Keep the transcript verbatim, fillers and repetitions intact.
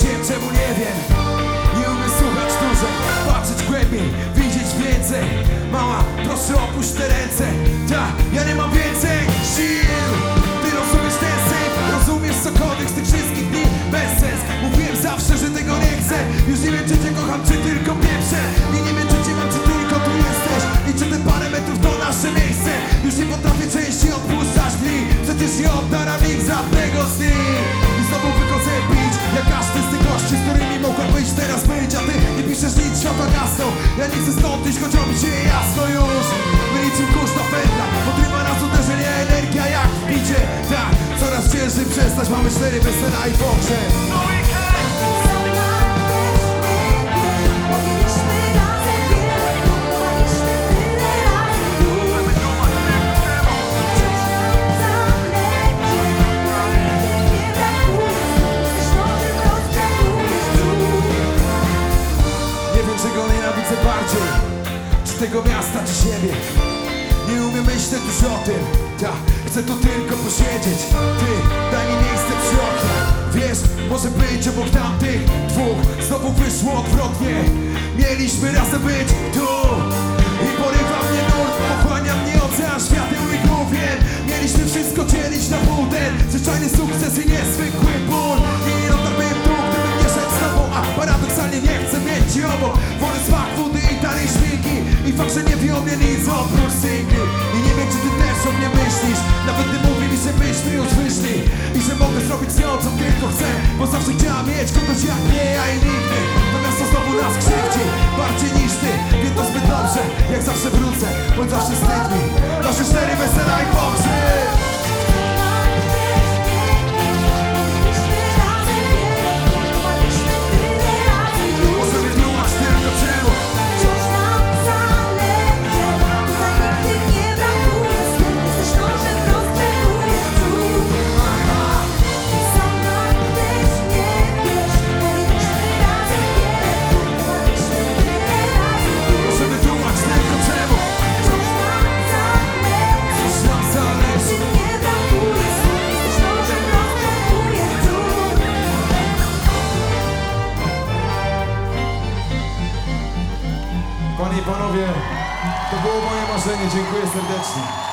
wiem, czemu nie wiem. Nie umiem słuchać dłużej, patrzeć głębiej, widzieć więcej. Mała, proszę opuść te ręce. Ta, ja nie mam więcej sił. Ty rozumiesz ten syf, rozumiesz cokolwiek z tych wszystkich dni. Bez sens, mówiłem zawsze, że tego nie chcę. Już nie wiem, czy cię kocham, czy tylko pieprzę. I nie wiem, czy cię mam, czy tylko tu jesteś. I czy te parę metrów to nasze miejsce. Już nie potrafię części odpuszczać dni. Przecież nie oddaram ich żadnego z nich. I znowu wychodzę pić, jak każdy z tych gości, z którymi mogłem być teraz być. A ty nie piszesz nic, światła gasną. Ja nie chcę stąd iść, choć robi się jasno już. My niczym kurz na pętla, podrywa nas uderzenie, energia jak w bicie. Tak, coraz ciężej przestać, mamy cztery wesela i pogrzeb. Bardziej, czy tego miasta, czy siebie. Nie umiem myśleć już o tym. Ta, chcę tu tylko posiedzieć. Ty, daj mi miejsce przy oknie. Wiesz, może być obok tamtych dwóch. Znowu wyszło odwrotnie. Mieliśmy razem być tu. I porywa mnie nurt, pochłania mnie ocean świateł i główien. Mieliśmy wszystko dzielić na pół. Ten zwyczajny sukces i niezwykły ból. I nie dotarłbym tu, gdybym nie szedł z tobą. A paradoksalnie nie chcę mieć ci obok. Wolę smak wody i dalej szminki. I fakt, że nie wie o mnie nic oprócz singli. I nie wiem, czy ty też o mnie myślisz. Nawet gdy mówi mi, że byśmy już wyszli. I że mogę zrobić z nią, co tylko chcę. Bo zawsze chciałam mieć kogoś jak nie, ja i nigdy. To miasto znowu nas krzywdzi, bardziej niż ty. Wiem to zbyt dobrze, jak zawsze wrócę. Bądź zawsze wstyd mi. Nasze cztery wesela i pogrzeb. Panie i panowie, to było moje marzenie. Dziękuję serdecznie.